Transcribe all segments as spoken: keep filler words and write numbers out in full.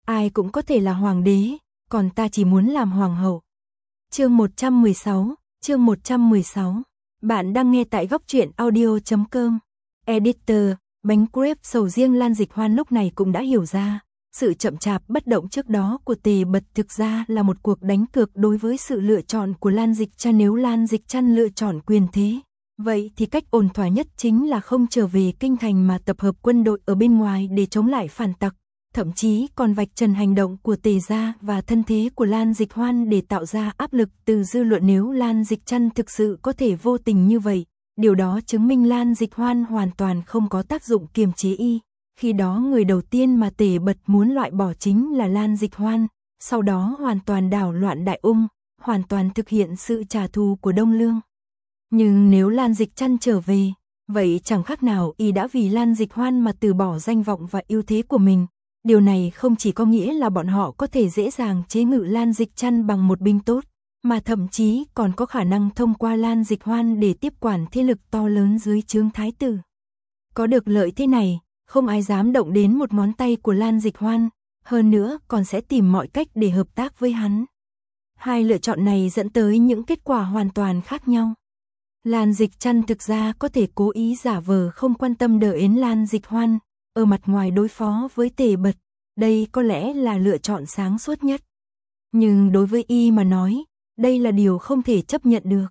ai cũng có thể là hoàng đế, còn ta chỉ muốn làm hoàng hậu. Chương một trăm mười sáu, chương một trăm mười sáu. Bạn đang nghe tại góc truyện audio chấm com. Editor, bánh crepe sầu riêng Lan Dịch Hoan lúc này cũng đã hiểu ra, sự chậm chạp bất động trước đó của Tề Bật thực ra là một cuộc đánh cược đối với sự lựa chọn của Lan Dịch Trăn. Nếu Lan Dịch Trăn lựa chọn quyền thế, vậy thì cách ổn thỏa nhất chính là không trở về kinh thành mà tập hợp quân đội ở bên ngoài để chống lại phản tặc, thậm chí còn vạch trần hành động của Tề gia và thân thế của Lan Dịch Hoan để tạo ra áp lực từ dư luận. Nếu Lan Dịch Trăn thực sự có thể vô tình như vậy, điều đó chứng minh Lan Dịch Hoan hoàn toàn không có tác dụng kiềm chế y. Khi đó người đầu tiên mà Tề Bật muốn loại bỏ chính là Lan Dịch Hoan, sau đó hoàn toàn đảo loạn Đại Ung, hoàn toàn thực hiện sự trả thù của Đông Lương. Nhưng nếu Lan Dịch Trăn trở về, vậy chẳng khác nào y đã vì Lan Dịch Hoan mà từ bỏ danh vọng và ưu thế của mình. Điều này không chỉ có nghĩa là bọn họ có thể dễ dàng chế ngự Lan Dịch Trăn bằng một binh tốt, mà thậm chí còn có khả năng thông qua Lan Dịch Hoan để tiếp quản thế lực to lớn dưới trướng thái tử. Có được lợi thế này, không ai dám động đến một ngón tay của Lan Dịch Hoan, hơn nữa còn sẽ tìm mọi cách để hợp tác với hắn. Hai lựa chọn này dẫn tới những kết quả hoàn toàn khác nhau. Lan Dịch Trăn thực ra có thể cố ý giả vờ không quan tâm đờ ến Lan Dịch Hoan, ở mặt ngoài đối phó với Tề Bật, đây có lẽ là lựa chọn sáng suốt nhất. Nhưng đối với y mà nói, đây là điều không thể chấp nhận được.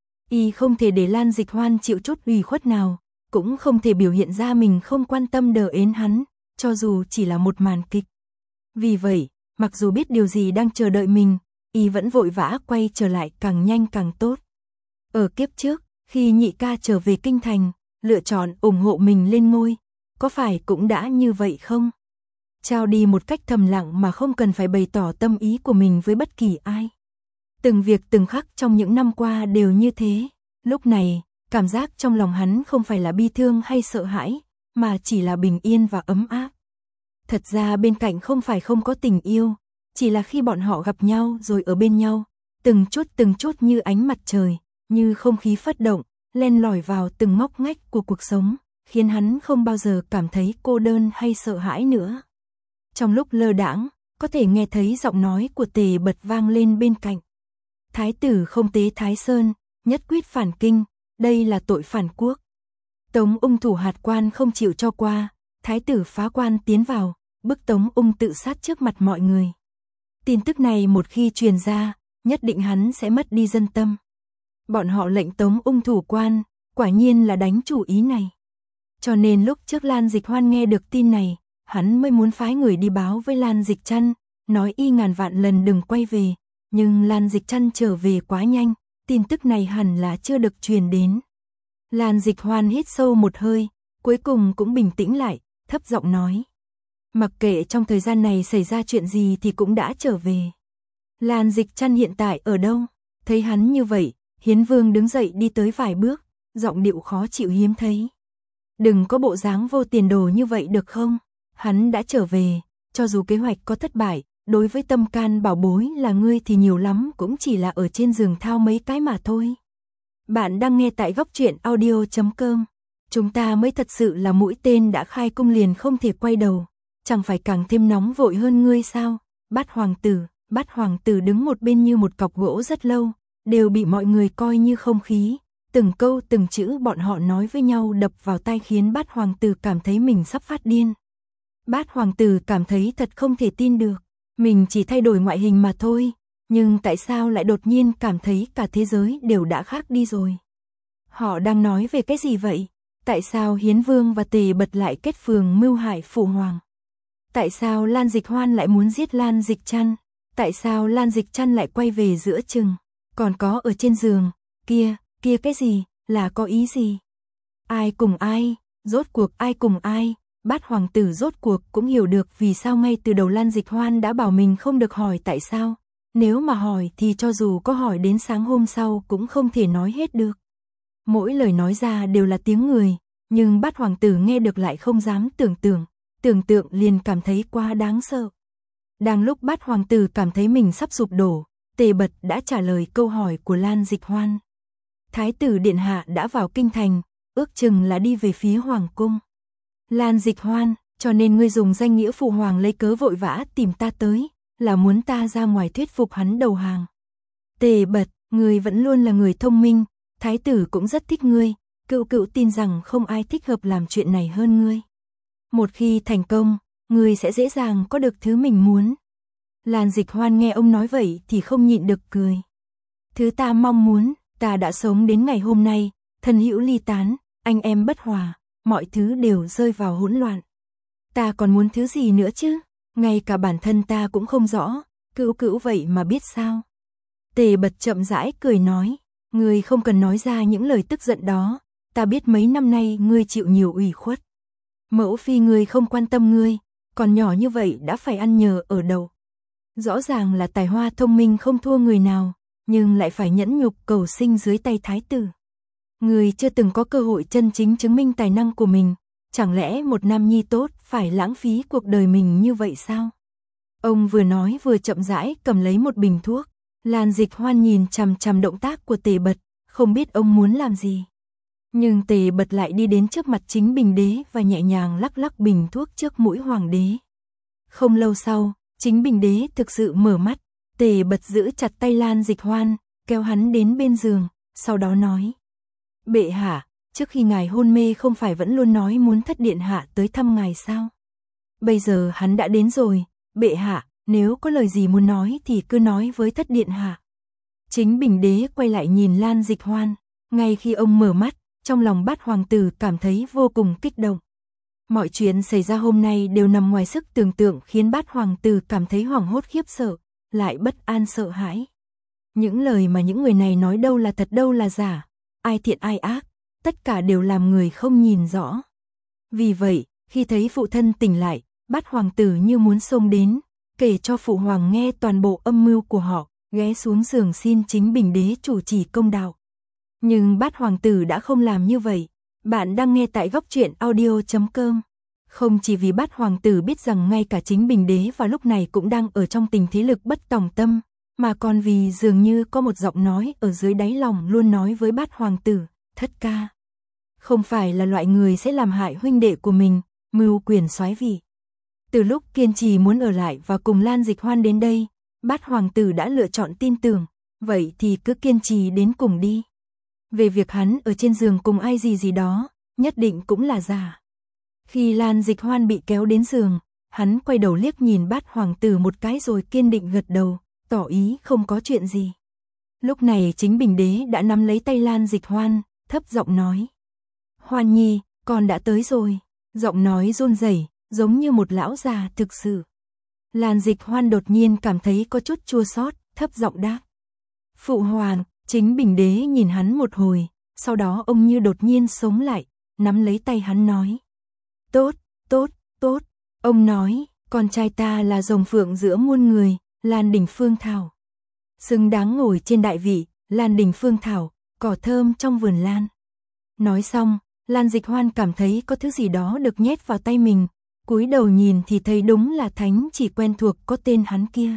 Y không thể để Lan Dịch Hoan chịu chút ủy khuất nào, cũng không thể biểu hiện ra mình không quan tâm đờ ến hắn, cho dù chỉ là một màn kịch. Vì vậy, mặc dù biết điều gì đang chờ đợi mình, y vẫn vội vã quay trở lại càng nhanh càng tốt. Ở kiếp trước, khi nhị ca trở về kinh thành, lựa chọn ủng hộ mình lên ngôi, có phải cũng đã như vậy không? Trao đi một cách thầm lặng mà không cần phải bày tỏ tâm ý của mình với bất kỳ ai. Từng việc từng khắc trong những năm qua đều như thế. Lúc này, cảm giác trong lòng hắn không phải là bi thương hay sợ hãi, mà chỉ là bình yên và ấm áp. Thật ra bên cạnh không phải không có tình yêu, chỉ là khi bọn họ gặp nhau rồi ở bên nhau, từng chút từng chút như ánh mặt trời, như không khí phất động, len lỏi vào từng ngóc ngách của cuộc sống, khiến hắn không bao giờ cảm thấy cô đơn hay sợ hãi nữa. Trong lúc lơ đãng, có thể nghe thấy giọng nói của Tề Bật vang lên bên cạnh. Thái tử không tế Thái Sơn, nhất quyết phản kinh, đây là tội phản quốc. Tống Ung thủ hạt quan không chịu cho qua, thái tử phá quan tiến vào, bức Tống Ung tự sát trước mặt mọi người. Tin tức này một khi truyền ra, nhất định hắn sẽ mất đi dân tâm. Bọn họ lệnh Tống Ung thủ quan, quả nhiên là đánh chủ ý này. Cho nên lúc trước Lan Dịch Hoan nghe được tin này, hắn mới muốn phái người đi báo với Lan Dịch Trăn, nói y ngàn vạn lần đừng quay về, nhưng Lan Dịch Trăn trở về quá nhanh, tin tức này hẳn là chưa được truyền đến. Lan Dịch Hoan hít sâu một hơi, cuối cùng cũng bình tĩnh lại, thấp giọng nói. Mặc kệ trong thời gian này xảy ra chuyện gì thì cũng đã trở về. Lan Dịch Trăn hiện tại ở đâu? Thấy hắn như vậy, Hiến Vương đứng dậy đi tới vài bước, giọng điệu khó chịu hiếm thấy. Đừng có bộ dáng vô tiền đồ như vậy được không? Hắn đã trở về, cho dù kế hoạch có thất bại, đối với tâm can bảo bối là ngươi thì nhiều lắm cũng chỉ là ở trên giường thao mấy cái mà thôi. Bạn đang nghe tại góc truyện audio chấm com. Chúng ta mới thật sự là mũi tên đã khai cung liền không thể quay đầu, chẳng phải càng thêm nóng vội hơn ngươi sao? Bát hoàng tử, Bát hoàng tử đứng một bên như một cọc gỗ rất lâu, đều bị mọi người coi như không khí. Từng câu từng chữ bọn họ nói với nhau đập vào tai khiến Bát hoàng tử cảm thấy mình sắp phát điên. Bát hoàng tử cảm thấy thật không thể tin được, mình chỉ thay đổi ngoại hình mà thôi, nhưng tại sao lại đột nhiên cảm thấy cả thế giới đều đã khác đi rồi? Họ đang nói về cái gì vậy? Tại sao Hiến Vương và Tề Bật lại kết phường mưu hại phụ hoàng? Tại sao Lan Dịch Hoan lại muốn giết Lan Dịch Trăn? Tại sao Lan Dịch Trăn lại quay về giữa chừng? Còn có ở trên giường, kia, kia cái gì, là có ý gì? Ai cùng ai? Rốt cuộc ai cùng ai? Bát hoàng tử rốt cuộc cũng hiểu được vì sao ngay từ đầu Lan Dịch Hoan đã bảo mình không được hỏi tại sao. Nếu mà hỏi thì cho dù có hỏi đến sáng hôm sau cũng không thể nói hết được. Mỗi lời nói ra đều là tiếng người, nhưng Bát hoàng tử nghe được lại không dám tưởng tượng, tưởng tượng liền cảm thấy quá đáng sợ. Đang lúc Bát hoàng tử cảm thấy mình sắp sụp đổ, Tề Bật đã trả lời câu hỏi của Lan Dịch Hoan. Thái tử điện hạ đã vào kinh thành, ước chừng là đi về phía hoàng cung. Lan Dịch Hoan, Cho nên ngươi dùng danh nghĩa phụ hoàng lấy cớ vội vã tìm ta tới, là muốn ta ra ngoài thuyết phục hắn đầu hàng. Tề Bật, ngươi vẫn luôn là người thông minh, thái tử cũng rất thích ngươi, cựu cựu tin rằng không ai thích hợp làm chuyện này hơn ngươi. Một khi thành công, ngươi sẽ dễ dàng có được thứ mình muốn. Lan Dịch Hoan nghe ông nói vậy thì không nhịn được cười. Thứ ta mong muốn, ta đã sống đến ngày hôm nay, thân hữu ly tán, anh em bất hòa, mọi thứ đều rơi vào hỗn loạn. Ta còn muốn thứ gì nữa chứ, ngay cả bản thân ta cũng không rõ, cữu cữu vậy mà biết sao. Tề Bật chậm rãi cười nói, ngươi không cần nói ra những lời tức giận đó, ta biết mấy năm nay ngươi chịu nhiều ủy khuất. Mẫu phi ngươi không quan tâm ngươi, còn nhỏ như vậy đã phải ăn nhờ ở đậu. Rõ ràng là tài hoa thông minh không thua người nào, nhưng lại phải nhẫn nhục cầu sinh dưới tay thái tử. Ngươi chưa từng có cơ hội chân chính chứng minh tài năng của mình, chẳng lẽ một nam nhi tốt phải lãng phí cuộc đời mình như vậy sao? Ông vừa nói vừa chậm rãi cầm lấy một bình thuốc. Lan Dịch Hoan nhìn chằm chằm động tác của Tề Bật, không biết ông muốn làm gì. Nhưng Tề Bật lại đi đến trước mặt Chính Bình Đế và nhẹ nhàng lắc lắc bình thuốc trước mũi hoàng đế. Không lâu sau, Chính Bình Đế thực sự mở mắt, Tề Bật giữ chặt tay Lan Dịch Hoan, kéo hắn đến bên giường, sau đó nói. Bệ hạ, trước khi ngài hôn mê không phải vẫn luôn nói muốn Thất điện hạ tới thăm ngài sao? Bây giờ hắn đã đến rồi, bệ hạ, nếu có lời gì muốn nói thì cứ nói với Thất điện hạ. Chính Bình Đế quay lại nhìn Lan Dịch Hoan, ngay khi ông mở mắt, trong lòng Bát hoàng tử cảm thấy vô cùng kích động. Mọi chuyện xảy ra hôm nay đều nằm ngoài sức tưởng tượng khiến Bát hoàng tử cảm thấy hoảng hốt khiếp sợ, lại bất an sợ hãi. Những lời mà những người này nói đâu là thật đâu là giả, ai thiện ai ác, tất cả đều làm người không nhìn rõ. Vì vậy, khi thấy phụ thân tỉnh lại, Bát hoàng tử như muốn xông đến, kể cho phụ hoàng nghe toàn bộ âm mưu của họ, ghé xuống giường xin Chính Bình Đế chủ trì công đạo. Nhưng Bát hoàng tử đã không làm như vậy. Bạn đang nghe tại góc truyện audio chấm com. Không chỉ vì Bát hoàng tử biết rằng ngay cả Chính Bình Đế vào lúc này cũng đang ở trong tình thế lực bất tòng tâm, mà còn vì dường như có một giọng nói ở dưới đáy lòng luôn nói với Bát hoàng tử, thất ca. Không phải là loại người sẽ làm hại huynh đệ của mình, mưu quyền soái vị. Từ lúc kiên trì muốn ở lại và cùng Lan Dịch Hoan đến đây, Bát hoàng tử đã lựa chọn tin tưởng, vậy thì cứ kiên trì đến cùng đi. Về việc hắn ở trên giường cùng ai gì gì đó, nhất định cũng là giả. Khi Lan Dịch Hoan bị kéo đến giường, hắn quay đầu liếc nhìn Bát hoàng tử một cái rồi kiên định gật đầu, tỏ ý không có chuyện gì. Lúc này Chính Bình Đế đã nắm lấy tay Lan Dịch Hoan, thấp giọng nói. Hoan nhi, con đã tới rồi. Giọng nói run rẩy, giống như một lão già thực sự. Lan Dịch Hoan đột nhiên cảm thấy có chút chua xót, thấp giọng đáp. Phụ hoàng. Chính Bình Đế nhìn hắn một hồi, sau đó ông như đột nhiên sống lại, nắm lấy tay hắn nói. Tốt, tốt, tốt. Ông nói, con trai ta là rồng phượng giữa muôn người, Lan Đình Phương Thảo. Xứng đáng ngồi trên đại vị, Lan Đình Phương Thảo, cỏ thơm trong vườn lan. Nói xong, Lan Dịch Hoan cảm thấy có thứ gì đó được nhét vào tay mình, cúi đầu nhìn thì thấy đúng là thánh chỉ quen thuộc có tên hắn kia.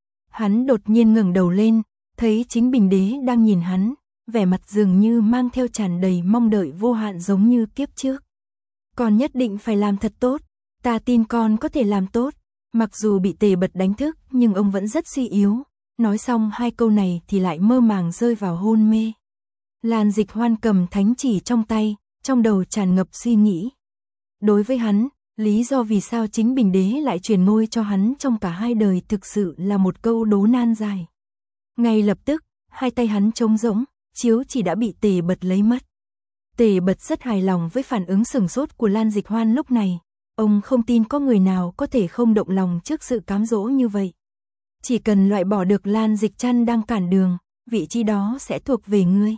Hắn đột nhiên ngẩng đầu lên, thấy Chính Bình Đế đang nhìn hắn, vẻ mặt dường như mang theo tràn đầy mong đợi vô hạn giống như kiếp trước. Con nhất định phải làm thật tốt, ta tin con có thể làm tốt. Mặc dù bị Tề Bật đánh thức nhưng ông vẫn rất suy yếu, nói xong hai câu này thì lại mơ màng rơi vào hôn mê. Lan Dịch Hoan cầm thánh chỉ trong tay, trong đầu tràn ngập suy nghĩ. Đối với hắn, lý do vì sao Chính Bình Đế lại truyền ngôi cho hắn trong cả hai đời thực sự là một câu đố nan dài. Ngay lập tức, hai tay hắn trống rỗng, chiếu chỉ đã bị Tề Bật lấy mất. Tề Bật rất hài lòng với phản ứng sửng sốt của Lan Dịch Hoan lúc này. Ông không tin có người nào có thể không động lòng trước sự cám dỗ như vậy. Chỉ cần loại bỏ được Lan Dịch Trăn đang cản đường, vị trí đó sẽ thuộc về ngươi.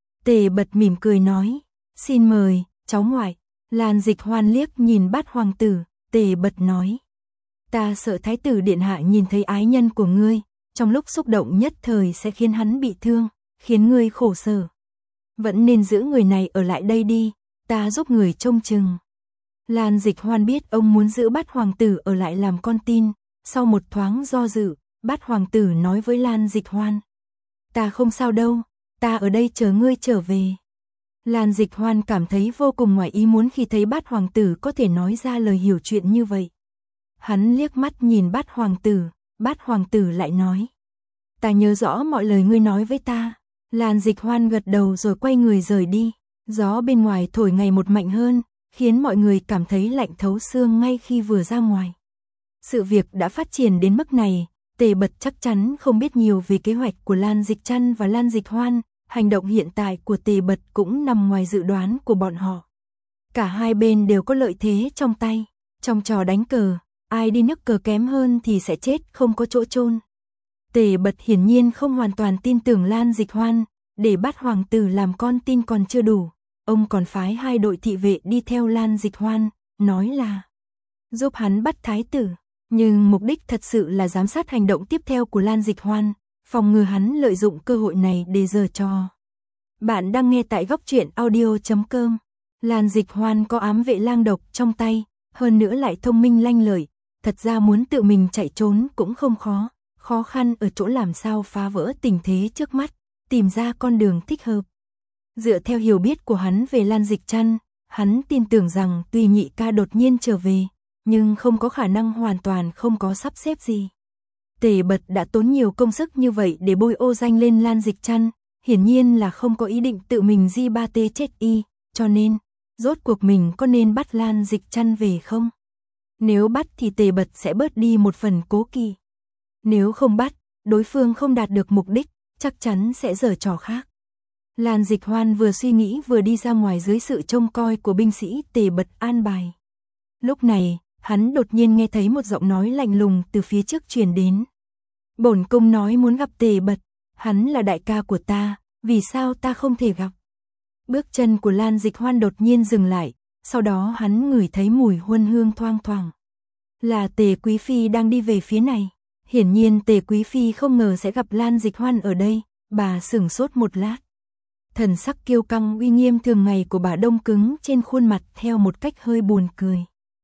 Tề Bật mỉm cười nói, xin mời, cháu ngoại. Lan Dịch Hoan liếc nhìn Bát hoàng tử, Tề Bật nói. Ta sợ thái tử điện hạ nhìn thấy ái nhân của ngươi, trong lúc xúc động nhất thời sẽ khiến hắn bị thương, khiến ngươi khổ sở. Vẫn nên giữ người này ở lại đây đi, ta giúp người trông chừng. Lan Dịch Hoan biết ông muốn giữ Bát hoàng tử ở lại làm con tin, sau một thoáng do dự, Bát hoàng tử nói với Lan Dịch Hoan. Ta không sao đâu, ta ở đây chờ ngươi trở về. Lan Dịch Hoan cảm thấy vô cùng ngoài ý muốn khi thấy Bát hoàng tử có thể nói ra lời hiểu chuyện như vậy. Hắn liếc mắt nhìn Bát hoàng tử, Bát hoàng tử lại nói: "Ta nhớ rõ mọi lời ngươi nói với ta." Lan Dịch Hoan gật đầu rồi quay người rời đi. Gió bên ngoài thổi ngày một mạnh hơn, khiến mọi người cảm thấy lạnh thấu xương ngay khi vừa ra ngoài. Sự việc đã phát triển đến mức này, Tề Bật chắc chắn không biết nhiều về kế hoạch của Lan Dịch Trăn và Lan Dịch Hoan, hành động hiện tại của Tề Bật cũng nằm ngoài dự đoán của bọn họ. Cả hai bên đều có lợi thế trong tay, trong trò đánh cờ, ai đi nước cờ kém hơn thì sẽ chết không có chỗ chôn. Tề Bật hiển nhiên không hoàn toàn tin tưởng Lan Dịch Hoan, để Bát hoàng tử làm con tin còn chưa đủ, ông còn phái hai đội thị vệ đi theo Lan Dịch Hoan, nói là giúp hắn bắt thái tử, nhưng mục đích thật sự là giám sát hành động tiếp theo của Lan Dịch Hoan, phòng ngừa hắn lợi dụng cơ hội này để giở trò. Bạn đang nghe tại góc truyện audio chấm com. Lan Dịch Hoan có ám vệ lang độc trong tay, hơn nữa lại thông minh lanh lợi, thật ra muốn tự mình chạy trốn cũng không khó, khó khăn ở chỗ làm sao phá vỡ tình thế trước mắt, tìm ra con đường thích hợp. Dựa theo hiểu biết của hắn về Lan Dịch Trăn, hắn tin tưởng rằng tuy nhị ca đột nhiên trở về, nhưng không có khả năng hoàn toàn không có sắp xếp gì. Tề Bật đã tốn nhiều công sức như vậy để bôi ô danh lên Lan Dịch Trăn, hiển nhiên là không có ý định tự mình di ba tê chết y, cho nên, rốt cuộc mình có nên bắt Lan Dịch Trăn về không? Nếu bắt thì Tề Bật sẽ bớt đi một phần cố kỵ. Nếu không bắt, đối phương không đạt được mục đích, chắc chắn sẽ giở trò khác. Lan Dịch Hoan vừa suy nghĩ vừa đi ra ngoài dưới sự trông coi của binh sĩ Tề Bật an bài. Lúc này, hắn đột nhiên nghe thấy một giọng nói lạnh lùng từ phía trước truyền đến. Bổn cung nói muốn gặp Tề Bật, hắn là đại ca của ta, vì sao ta không thể gặp? Bước chân của Lan Dịch Hoan đột nhiên dừng lại, sau đó hắn ngửi thấy mùi huân hương thoang thoảng. Là Tề Quý Phi đang đi về phía này. Hiển nhiên Tề Quý Phi không ngờ sẽ gặp Lan Dịch Hoan ở đây, bà sửng sốt một lát. Thần sắc kiêu căng uy nghiêm thường ngày của bà đông cứng trên khuôn mặt theo một cách hơi buồn cười.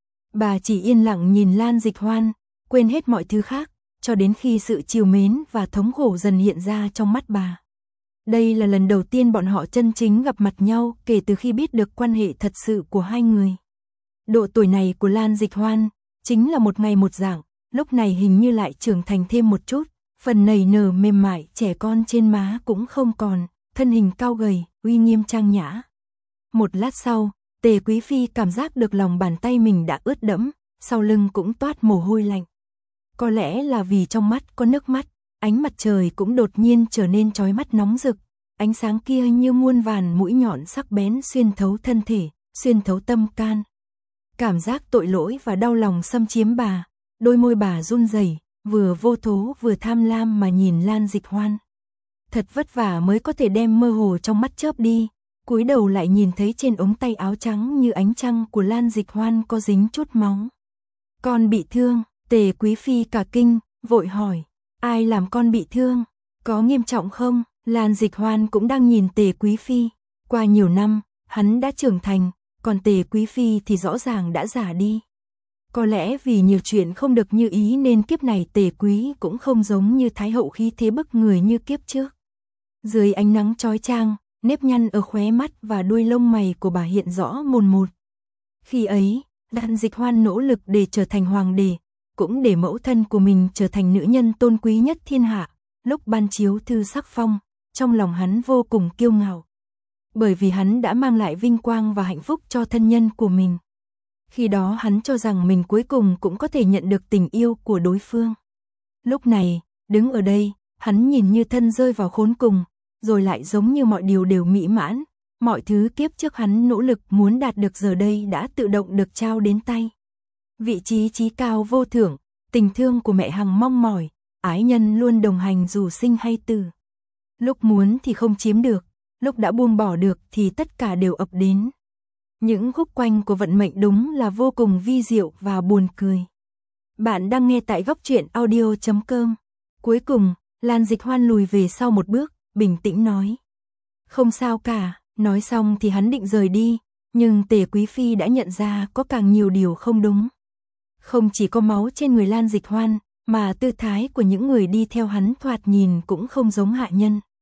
Bà chỉ yên lặng nhìn Lan Dịch Hoan, quên hết mọi thứ khác, cho đến khi sự trìu mến và thống khổ dần hiện ra trong mắt bà. Đây là lần đầu tiên bọn họ chân chính gặp mặt nhau kể từ khi biết được quan hệ thật sự của hai người. Độ tuổi này của Lan Dịch Hoan chính là một ngày một dạng, lúc này hình như lại trưởng thành thêm một chút, phần nảy nở mềm mại trẻ con trên má cũng không còn, thân hình cao gầy, uy nghiêm trang nhã. Một lát sau, Tề Quý Phi cảm giác được lòng bàn tay mình đã ướt đẫm, sau lưng cũng toát mồ hôi lạnh. Có lẽ là vì trong mắt có nước mắt, ánh mặt trời cũng đột nhiên trở nên chói mắt nóng rực, ánh sáng kia như muôn vàn mũi nhọn sắc bén xuyên thấu thân thể, xuyên thấu tâm can. Cảm giác tội lỗi và đau lòng xâm chiếm bà, đôi môi bà run rẩy, vừa vô thố vừa tham lam mà nhìn Lan Dịch Hoan. Thật vất vả mới có thể đem mơ hồ trong mắt chớp đi, cúi đầu lại nhìn thấy trên ống tay áo trắng như ánh trăng của Lan Dịch Hoan có dính chút máu. Con bị thương, Tề Quý Phi cả kinh, vội hỏi, ai làm con bị thương, có nghiêm trọng không? Lan Dịch Hoan cũng đang nhìn Tề Quý Phi, qua nhiều năm, hắn đã trưởng thành, còn Tề Quý Phi thì rõ ràng đã già đi. Có lẽ vì nhiều chuyện không được như ý nên kiếp này Tề Quý cũng không giống như Thái hậu khí thế bức người như kiếp trước. Dưới ánh nắng chói chang, nếp nhăn ở khóe mắt và đuôi lông mày của bà hiện rõ mồn một. Khi ấy, Lan Dịch Hoan nỗ lực để trở thành hoàng đế, cũng để mẫu thân của mình trở thành nữ nhân tôn quý nhất thiên hạ. Lúc ban chiếu thư sắc phong, trong lòng hắn vô cùng kiêu ngạo. Bởi vì hắn đã mang lại vinh quang và hạnh phúc cho thân nhân của mình. Khi đó hắn cho rằng mình cuối cùng cũng có thể nhận được tình yêu của đối phương. Lúc này, đứng ở đây, hắn nhìn như thân rơi vào khốn cùng, rồi lại giống như mọi điều đều mỹ mãn, mọi thứ kiếp trước hắn nỗ lực muốn đạt được giờ đây đã tự động được trao đến tay. Vị trí chí cao vô thưởng, tình thương của mẹ hằng mong mỏi, ái nhân luôn đồng hành dù sinh hay tử. Lúc muốn thì không chiếm được, lúc đã buông bỏ được thì tất cả đều ập đến. Những khúc quanh của vận mệnh đúng là vô cùng vi diệu và buồn cười. Bạn đang nghe tại góc truyện audio chấm com. Cuối cùng, Lan Dịch Hoan lùi về sau một bước, bình tĩnh nói. Không sao cả, nói xong thì hắn định rời đi, nhưng Tề Quý Phi đã nhận ra có càng nhiều điều không đúng. Không chỉ có máu trên người Lan Dịch Hoan, mà tư thái của những người đi theo hắn thoạt nhìn cũng không giống hạ nhân.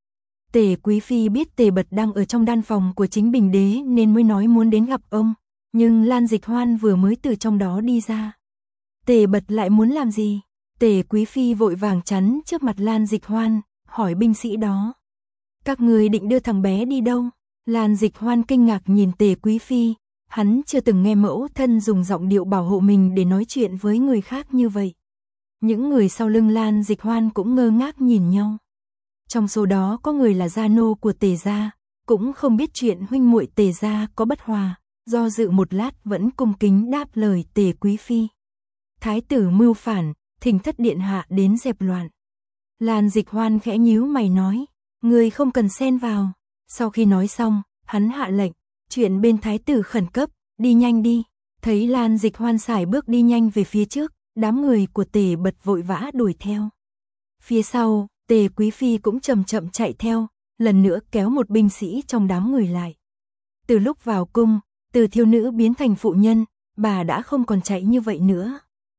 Tề Quý Phi biết Tề Bật đang ở trong đan phòng của chính Bình Đế nên mới nói muốn đến gặp ông, nhưng Lan Dịch Hoan vừa mới từ trong đó đi ra. Tề Bật lại muốn làm gì? Tề Quý Phi vội vàng chắn trước mặt Lan Dịch Hoan, hỏi binh sĩ đó. Các người định đưa thằng bé đi đâu? Lan Dịch Hoan kinh ngạc nhìn Tề Quý Phi, hắn chưa từng nghe mẫu thân dùng giọng điệu bảo hộ mình để nói chuyện với người khác như vậy. Những người sau lưng Lan Dịch Hoan cũng ngơ ngác nhìn nhau. Trong số đó có người là gia nô của Tề gia, cũng không biết chuyện huynh muội Tề gia có bất hòa, do dự một lát vẫn cung kính đáp lời Tề Quý Phi. Thái tử mưu phản, thỉnh thất điện hạ đến dẹp loạn. Lan Dịch Hoan khẽ nhíu mày nói, người không cần xen vào. Sau khi nói xong, hắn hạ lệnh, chuyện bên thái tử khẩn cấp, đi nhanh đi. Thấy Lan Dịch Hoan sải bước đi nhanh về phía trước, đám người của Tề Bật vội vã đuổi theo. Phía sau, Tề Quý Phi cũng chậm chậm chạy theo, lần nữa kéo một binh sĩ trong đám người lại. Từ lúc vào cung, từ thiếu nữ biến thành phụ nhân, bà đã không còn chạy như vậy nữa.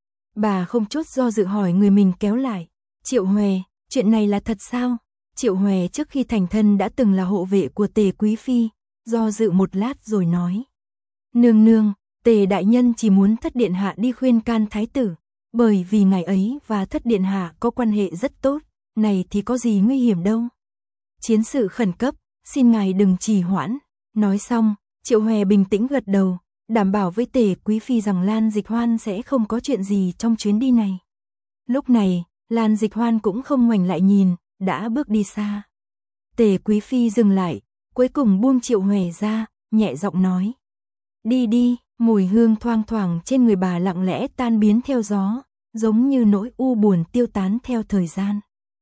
Bà không chút do dự hỏi người mình kéo lại, Triệu Huệ, chuyện này là thật sao? Triệu Huệ trước khi thành thân đã từng là hộ vệ của Tề Quý Phi, do dự một lát rồi nói. Nương nương, Tề đại nhân chỉ muốn thất điện hạ đi khuyên can thái tử, bởi vì ngày ấy và thất điện hạ có quan hệ rất tốt, này thì có gì nguy hiểm đâu. Chiến sự khẩn cấp, xin ngài đừng trì hoãn. Nói xong, Triệu Huệ bình tĩnh gật đầu, đảm bảo với Tề Quý Phi rằng Lan Dịch Hoan sẽ không có chuyện gì trong chuyến đi này. Lúc này, Lan Dịch Hoan cũng không ngoảnh lại nhìn, đã bước đi xa. Tề Quý Phi dừng lại, cuối cùng buông Triệu Huệ ra, nhẹ giọng nói. Đi đi, mùi hương thoang thoảng trên người bà lặng lẽ tan biến theo gió, giống như nỗi u buồn tiêu tán theo thời gian.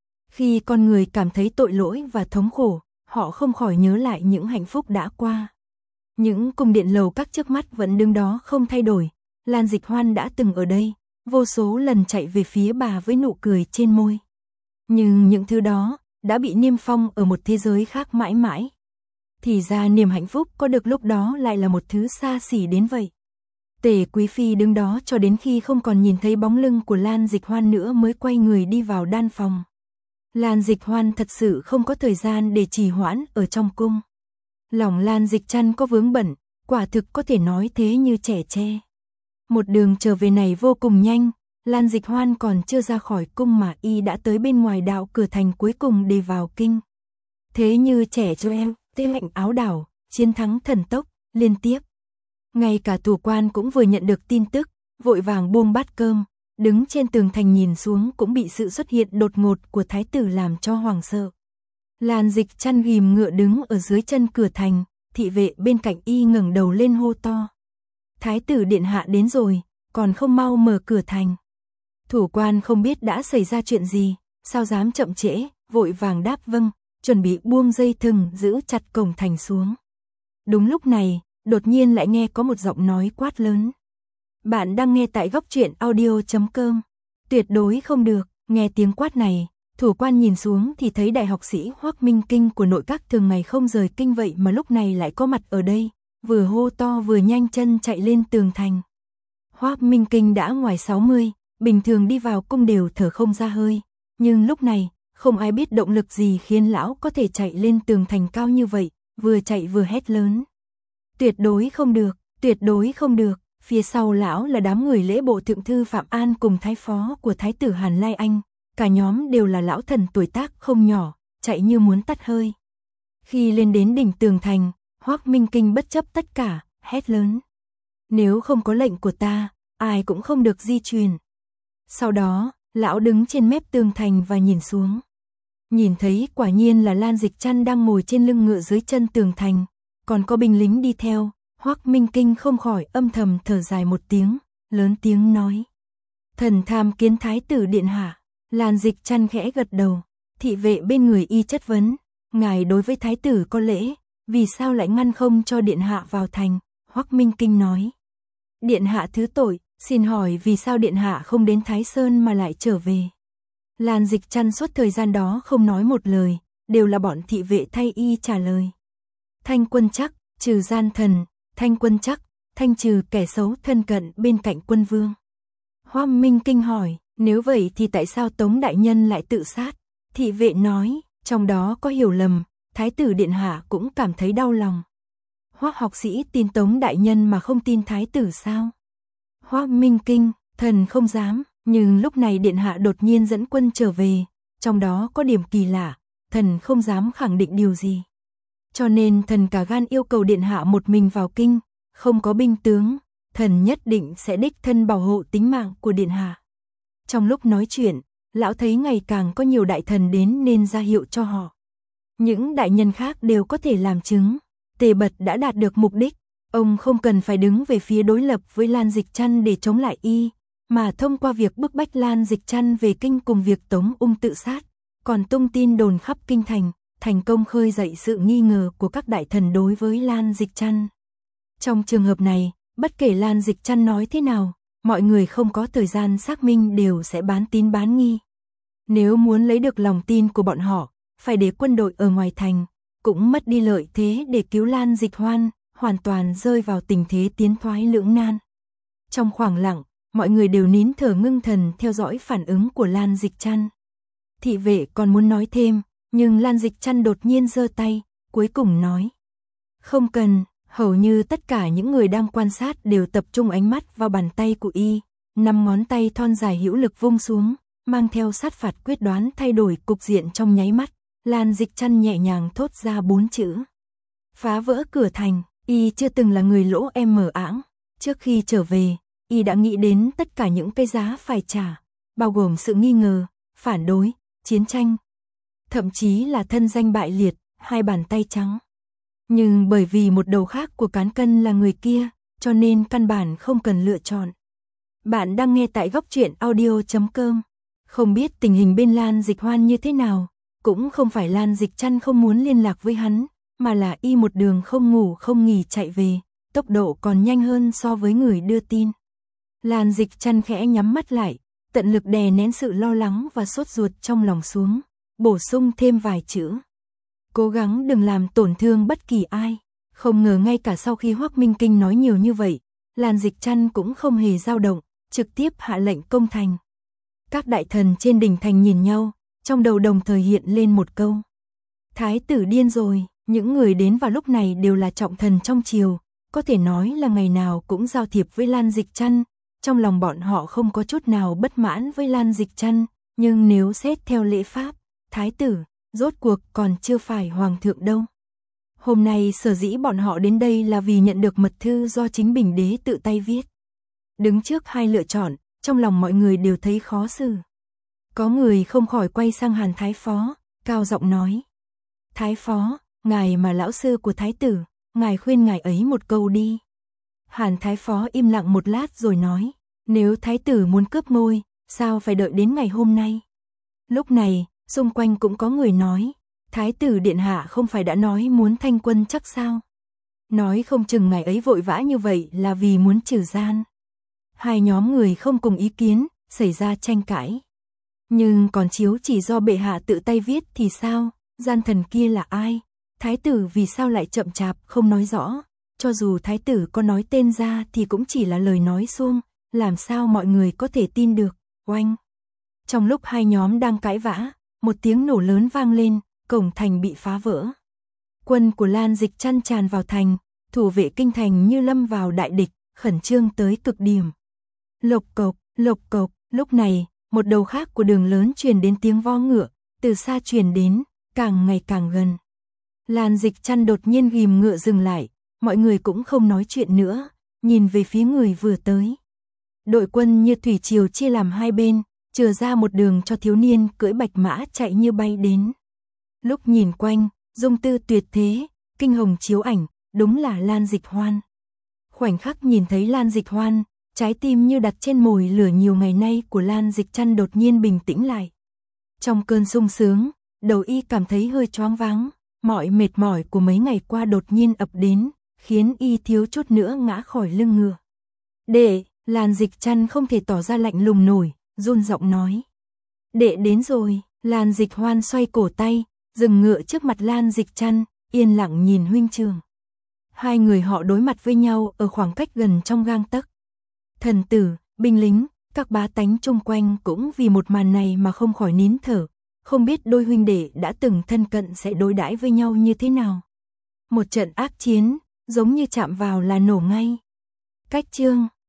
Khi con người cảm thấy tội lỗi và thống khổ, họ không khỏi nhớ lại những hạnh phúc đã qua. Những cung điện lầu các trước mắt vẫn đứng đó không thay đổi, Lan Dịch Hoan đã từng ở đây, vô số lần chạy về phía bà với nụ cười trên môi. Nhưng những thứ đó đã bị niêm phong ở một thế giới khác mãi mãi. Thì ra niềm hạnh phúc có được lúc đó lại là một thứ xa xỉ đến vậy. Tề Quý Phi đứng đó cho đến khi không còn nhìn thấy bóng lưng của Lan Dịch Hoan nữa mới quay người đi vào đan phòng. Lan Dịch Hoan thật sự không có thời gian để trì hoãn ở trong cung. Lòng Lan Dịch Trăn có vướng bận, quả thực có thể nói thế như trẻ tre. Một đường trở về này vô cùng nhanh, Lan Dịch Hoan còn chưa ra khỏi cung mà y đã tới bên ngoài đạo cửa thành cuối cùng để vào kinh. Thế như trẻ cho em, tên lệnh áo đảo, chiến thắng thần tốc, liên tiếp. Ngay cả thủ quan cũng vừa nhận được tin tức, vội vàng buông bát cơm, đứng trên tường thành nhìn xuống cũng bị sự xuất hiện đột ngột của thái tử làm cho hoảng sợ. Lan Dịch Trăn ghìm ngựa đứng ở dưới chân cửa thành, thị vệ bên cạnh y ngẩng đầu lên hô to. Thái tử điện hạ đến rồi, còn không mau mở cửa thành. Thủ quan không biết đã xảy ra chuyện gì, sao dám chậm trễ, vội vàng đáp vâng, chuẩn bị buông dây thừng giữ chặt cổng thành xuống. Đúng lúc này, đột nhiên lại nghe có một giọng nói quát lớn. Bạn đang nghe tại góc truyện audio chấm com. Tuyệt đối không được, nghe tiếng quát này, thủ quan nhìn xuống thì thấy đại học sĩ Hoắc Minh Kinh của nội các thường ngày không rời kinh vậy mà lúc này lại có mặt ở đây, vừa hô to vừa nhanh chân chạy lên tường thành. Hoắc Minh Kinh đã ngoài sáu mươi, bình thường đi vào cung đều thở không ra hơi, nhưng lúc này, không ai biết động lực gì khiến lão có thể chạy lên tường thành cao như vậy, vừa chạy vừa hét lớn. Tuyệt đối không được, tuyệt đối không được, phía sau lão là đám người lễ bộ thượng thư Phạm An cùng thái phó của thái tử Hàn Lai Anh, cả nhóm đều là lão thần tuổi tác không nhỏ, chạy như muốn tắt hơi. Khi lên đến đỉnh tường thành, Hoắc Minh Kinh bất chấp tất cả, hét lớn. Nếu không có lệnh của ta, ai cũng không được di chuyển. Sau đó, lão đứng trên mép tường thành và nhìn xuống. Nhìn thấy quả nhiên là Lan Dịch Trăn đang ngồi trên lưng ngựa dưới chân tường thành, còn có binh lính đi theo, Hoắc Minh Kinh không khỏi âm thầm thở dài một tiếng, lớn tiếng nói. Thần tham kiến thái tử điện hạ. Lan Dịch Trăn khẽ gật đầu, thị vệ bên người y chất vấn, ngài đối với thái tử có lễ, vì sao lại ngăn không cho điện hạ vào thành? Hoắc Minh Kinh nói. Điện hạ thứ tội, xin hỏi vì sao điện hạ không đến Thái Sơn mà lại trở về? Lan Dịch Trăn suốt thời gian đó không nói một lời, đều là bọn thị vệ thay y trả lời. Thanh quân chắc, trừ gian thần, thanh quân chắc, thanh trừ kẻ xấu thân cận bên cạnh quân vương. Hoắc Minh Kinh hỏi, nếu vậy thì tại sao Tống đại nhân lại tự sát? Thị vệ nói, trong đó có hiểu lầm, Thái tử điện hạ cũng cảm thấy đau lòng. Hoắc học sĩ tin Tống đại nhân mà không tin thái tử sao? Hoắc Minh Kinh, thần không dám, nhưng lúc này điện hạ đột nhiên dẫn quân trở về, trong đó có điểm kỳ lạ, thần không dám khẳng định điều gì. Cho nên thần cả gan yêu cầu điện hạ một mình vào kinh, không có binh tướng, thần nhất định sẽ đích thân bảo hộ tính mạng của điện hạ. Trong lúc nói chuyện, lão thấy ngày càng có nhiều đại thần đến nên ra hiệu cho họ. Những đại nhân khác đều có thể làm chứng, Tề Bật đã đạt được mục đích, ông không cần phải đứng về phía đối lập với Lan Dịch Trăn để chống lại y, mà thông qua việc bức bách Lan Dịch Trăn về kinh cùng việc Tống Ung tự sát, còn tung tin đồn khắp kinh thành, thành công khơi dậy sự nghi ngờ của các đại thần đối với Lan Dịch Trăn. Trong trường hợp này, bất kể Lan Dịch Trăn nói thế nào, mọi người không có thời gian xác minh đều sẽ bán tín bán nghi. Nếu muốn lấy được lòng tin của bọn họ, phải để quân đội ở ngoài thành, cũng mất đi lợi thế để cứu Lan Dịch Hoan, hoàn toàn rơi vào tình thế tiến thoái lưỡng nan. Trong khoảng lặng, mọi người đều nín thở ngưng thần theo dõi phản ứng của Lan Dịch Trăn. Thị vệ còn muốn nói thêm, nhưng Lan Dịch Trăn đột nhiên giơ tay, cuối cùng nói. Không cần, hầu như tất cả những người đang quan sát đều tập trung ánh mắt vào bàn tay của y, năm ngón tay thon dài hữu lực vung xuống, mang theo sát phạt quyết đoán thay đổi cục diện trong nháy mắt. Lan Dịch Trăn nhẹ nhàng thốt ra bốn chữ. Phá vỡ cửa thành, y chưa từng là người lỗ em mờ ảng. Trước khi trở về, y đã nghĩ đến tất cả những cái giá phải trả, bao gồm sự nghi ngờ, phản đối, chiến tranh, thậm chí là thân danh bại liệt, hai bàn tay trắng. Nhưng bởi vì một đầu khác của cán cân là người kia, cho nên căn bản không cần lựa chọn. Bạn đang nghe tại góc truyện audio chấm com. Không biết tình hình bên Lan Dịch Hoan như thế nào, cũng không phải Lan Dịch Trăn không muốn liên lạc với hắn, mà là y một đường không ngủ không nghỉ chạy về, tốc độ còn nhanh hơn so với người đưa tin. Lan Dịch Trăn khẽ nhắm mắt lại, tận lực đè nén sự lo lắng và sốt ruột trong lòng xuống, bổ sung thêm vài chữ. Cố gắng đừng làm tổn thương bất kỳ ai. Không ngờ ngay cả sau khi Hoắc Minh Kinh nói nhiều như vậy, Lan Dịch Trăn cũng không hề dao động, trực tiếp hạ lệnh công thành. Các đại thần trên đỉnh thành nhìn nhau, trong đầu đồng thời hiện lên một câu. Thái tử điên rồi, những người đến vào lúc này đều là trọng thần trong triều, có thể nói là ngày nào cũng giao thiệp với Lan Dịch Trăn, trong lòng bọn họ không có chút nào bất mãn với Lan Dịch Trăn, nhưng nếu xét theo lễ pháp, thái tử, rốt cuộc còn chưa phải hoàng thượng đâu. Hôm nay sở dĩ bọn họ đến đây là vì nhận được mật thư do chính Bình Đế tự tay viết. Đứng trước hai lựa chọn, trong lòng mọi người đều thấy khó xử. Có người không khỏi quay sang Hàn Thái Phó, cao giọng nói. Thái Phó, ngài mà lão sư của thái tử, ngài khuyên ngài ấy một câu đi. Hàn Thái Phó im lặng một lát rồi nói, nếu thái tử muốn cướp ngôi, sao phải đợi đến ngày hôm nay? Lúc này, xung quanh cũng có người nói, thái tử điện hạ không phải đã nói muốn thanh quân chắc sao? Nói không chừng ngài ấy vội vã như vậy là vì muốn trừ gian. Hai nhóm người không cùng ý kiến, xảy ra tranh cãi. Nhưng còn chiếu chỉ do bệ hạ tự tay viết thì sao? Gian thần kia là ai? Thái tử vì sao lại chậm chạp không nói rõ? Cho dù thái tử có nói tên ra thì cũng chỉ là lời nói suông, làm sao mọi người có thể tin được? Oanh! Trong lúc hai nhóm đang cãi vã, một tiếng nổ lớn vang lên, cổng thành bị phá vỡ. Quân của Lan Dịch Trăn tràn vào thành, thủ vệ kinh thành như lâm vào đại địch, khẩn trương tới cực điểm. Lộc cộc, lộc cộc, lúc này, một đầu khác của đường lớn truyền đến tiếng vo ngựa, từ xa truyền đến, càng ngày càng gần. Lan Dịch Trăn đột nhiên ghim ngựa dừng lại, mọi người cũng không nói chuyện nữa, nhìn về phía người vừa tới. Đội quân như thủy triều chia làm hai bên, chừa ra một đường cho thiếu niên cưỡi bạch mã chạy như bay đến. Lúc nhìn quanh, dung tư tuyệt thế, kinh hồng chiếu ảnh, đúng là Lan Dịch Hoan. Khoảnh khắc nhìn thấy Lan Dịch Hoan, trái tim như đặt trên mồi lửa nhiều ngày nay của Lan Dịch Trăn đột nhiên bình tĩnh lại. Trong cơn sung sướng, đầu y cảm thấy hơi choáng váng, mọi mệt mỏi của mấy ngày qua đột nhiên ập đến, khiến y thiếu chút nữa ngã khỏi lưng ngựa. Đệ, Lan Dịch Trăn không thể tỏ ra lạnh lùng nổi, run giọng nói. Đệ đến rồi. Lan Dịch Hoan xoay cổ tay, dừng ngựa trước mặt Lan Dịch Trăn, yên lặng nhìn huynh trưởng. Hai người họ đối mặt với nhau ở khoảng cách gần trong gang tấc. Thần tử, binh lính, các bá tánh chung quanh cũng vì một màn này mà không khỏi nín thở, không biết đôi huynh đệ đã từng thân cận sẽ đối đãi với nhau như thế nào. Một trận ác chiến, giống như chạm vào là nổ ngay. Cách chương